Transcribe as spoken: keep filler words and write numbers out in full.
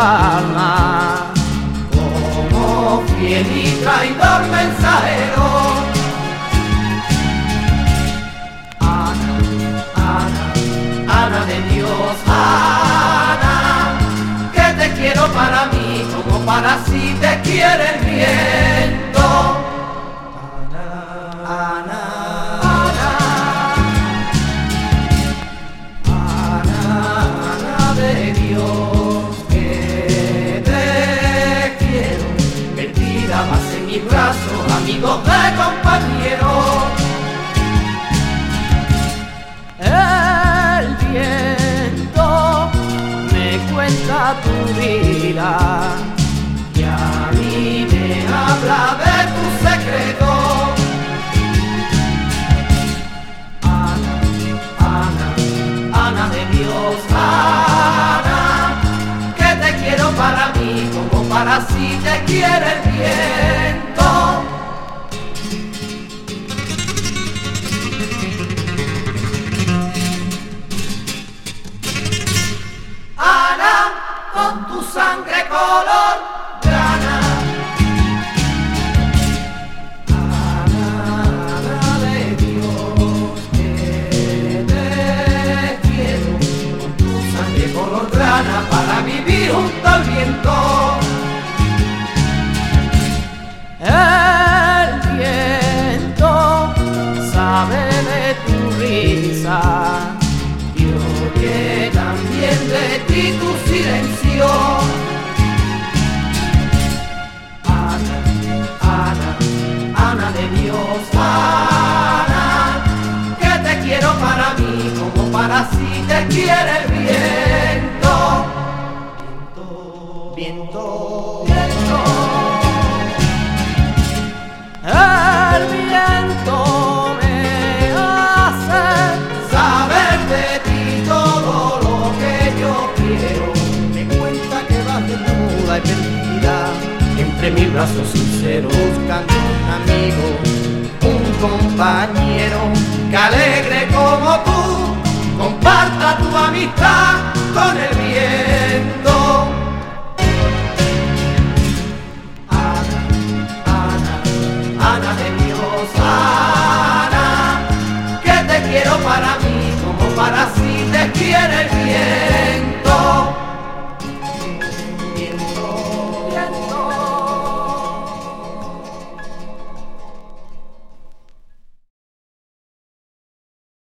alma, como fiel y traidor mensajero. Ana, Ana, Ana de Dios, Ana, que te quiero para mí como para si te quiere el viento. Ana, Ana, Ana, Ana de Dios, que te quiero, metida más en mis brazos, amigos de compañeros. el viento me cuenta tu vida Y a mí me habla de tu secreto. Ana, Ana, Ana de Dios, Ana, que te quiero para mí como para si te quiere el viento. Ana, con tu sangre color grana. Ana, Ana de Dios, que te quiero, con tu sangre color grana para vivir junto al viento. el viento sabe de tu risa Y oye también de ti tu silencio. Ana, Ana, Ana de Dios, Ana, que te quiero para mí como para si te quiere el viento. Viento, viento, el viento me hace saber de ti todo lo que yo quiero. Me cuenta que vas desnuda y perdida entre mis brazos sinceros, buscando un amigo, un compañero que alegre como tú comparta tu amistad con el viento. Ana, Ana, Ana de Dios, Ana, que te quiero para mí como para si te quiere el viento.